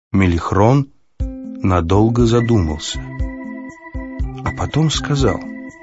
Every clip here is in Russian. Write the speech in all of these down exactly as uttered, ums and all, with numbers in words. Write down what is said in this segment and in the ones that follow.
Мелихрон надолго задумался, а потом сказал: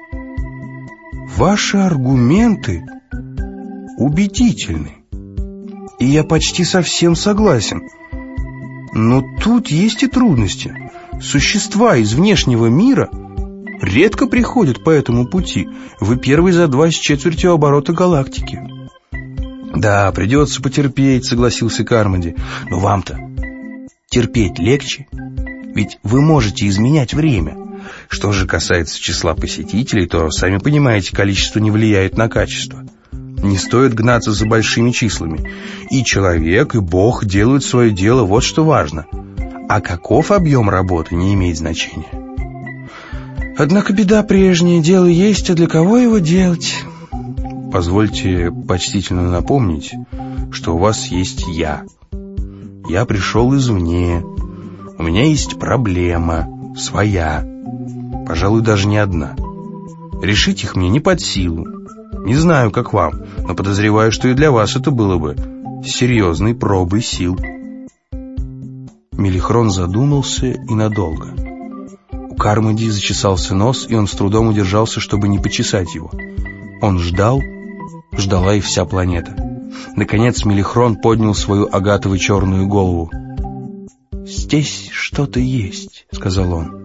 «Ваши аргументы убедительны, и я почти совсем согласен. Но тут есть и трудности. Существа из внешнего мира редко приходят по этому пути. Вы первый за два с четвертью оборота галактики». «Да, придется потерпеть», — согласился Кармоди. «Но вам-то терпеть легче, ведь вы можете изменять время. Что же касается числа посетителей, то, сами понимаете, количество не влияет на качество. Не стоит гнаться за большими числами. И человек, и Бог делают свое дело, вот что важно. А каков объем работы, не имеет значения. Однако беда прежняя, дело есть, а для кого его делать?» «Позвольте почтительно напомнить, что у вас есть я. Я пришел извне. У меня есть проблема, своя, пожалуй, даже не одна. Решить их мне не под силу. Не знаю, как вам, но подозреваю, что и для вас это было бы серьезной пробой сил». Мелихрон задумался и надолго. У Кармоди зачесался нос, и он с трудом удержался, чтобы не почесать его. Он ждал, ждала и вся планета. Наконец Мелихрон поднял свою агатово-черную голову. «Здесь что-то есть», — сказал он.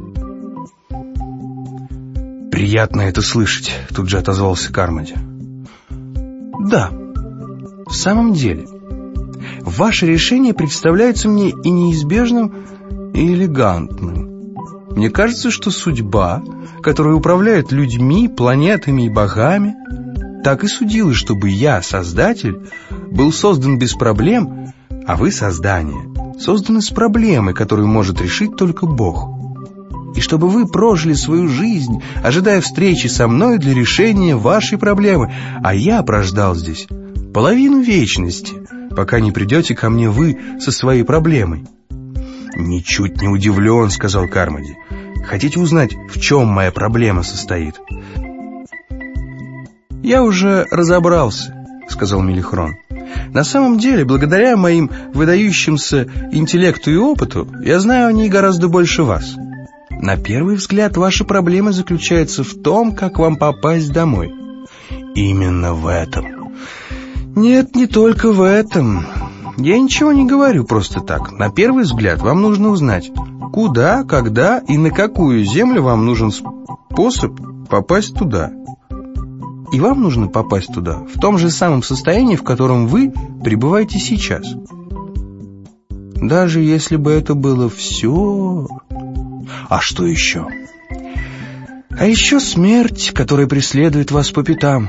«Приятно это слышать», — тут же отозвался Кармоди. «Да, в самом деле, ваше решение представляется мне и неизбежным, и элегантным. Мне кажется, что судьба, которая управляет людьми, планетами и богами, так и судила, чтобы я, Создатель, был создан без проблем, а вы, создание, созданы с проблемой, которую может решить только Бог. И чтобы вы прожили свою жизнь, ожидая встречи со мной для решения вашей проблемы, а я прождал здесь половину вечности, пока не придете ко мне вы со своей проблемой». «Ничуть не удивлен», — сказал Кармоди. «Хотите узнать, в чем моя проблема состоит?» «Я уже разобрался», — сказал Мелихрон. «На самом деле, благодаря моим выдающимся интеллекту и опыту, я знаю о ней гораздо больше вас. На первый взгляд, ваша проблема заключается в том, как вам попасть домой». «Именно в этом». «Нет, не только в этом. Я ничего не говорю просто так. На первый взгляд вам нужно узнать, куда, когда и на какую землю вам нужен способ попасть туда. И вам нужно попасть туда в том же самом состоянии, в котором вы пребываете сейчас. Даже если бы это было все... А что еще? А еще смерть, которая преследует вас по пятам».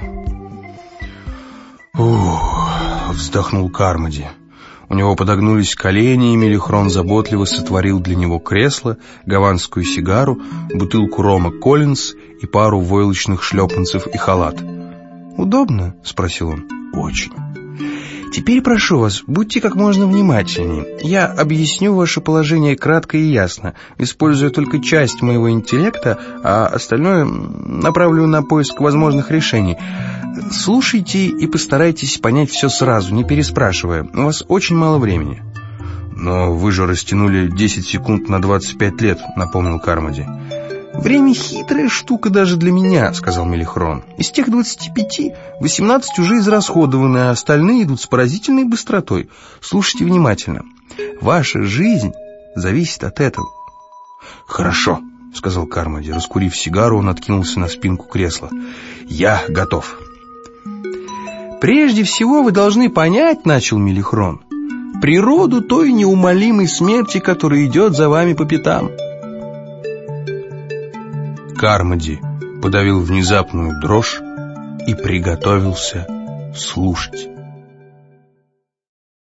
«Ух», — вздохнул Кармоди. У него подогнулись колени, и Мелихрон заботливо сотворил для него кресло, гаванскую сигару, бутылку рома Коллинз и пару войлочных шлепанцев и халат. «Удобно?» — спросил он. «Очень. Теперь прошу вас, будьте как можно внимательнее. Я объясню ваше положение кратко и ясно, используя только часть моего интеллекта, а остальное направлю на поиск возможных решений. Слушайте и постарайтесь понять все сразу, не переспрашивая. У вас очень мало времени». «Но вы же растянули десять секунд на двадцать пять лет», — напомнил Кармоди. «Время хитрая штука даже для меня», — сказал Мелихрон. «Из тех двадцати пяти восемнадцать уже израсходованы, а остальные идут с поразительной быстротой. Слушайте внимательно. Ваша жизнь зависит от этого». «Хорошо», — сказал Кармоди. Раскурив сигару, он откинулся на спинку кресла. «Я готов». «Прежде всего вы должны понять, — начал Мелихрон, — природу той неумолимой смерти, которая идет за вами по пятам». Кармоди подавил внезапную дрожь и приготовился слушать.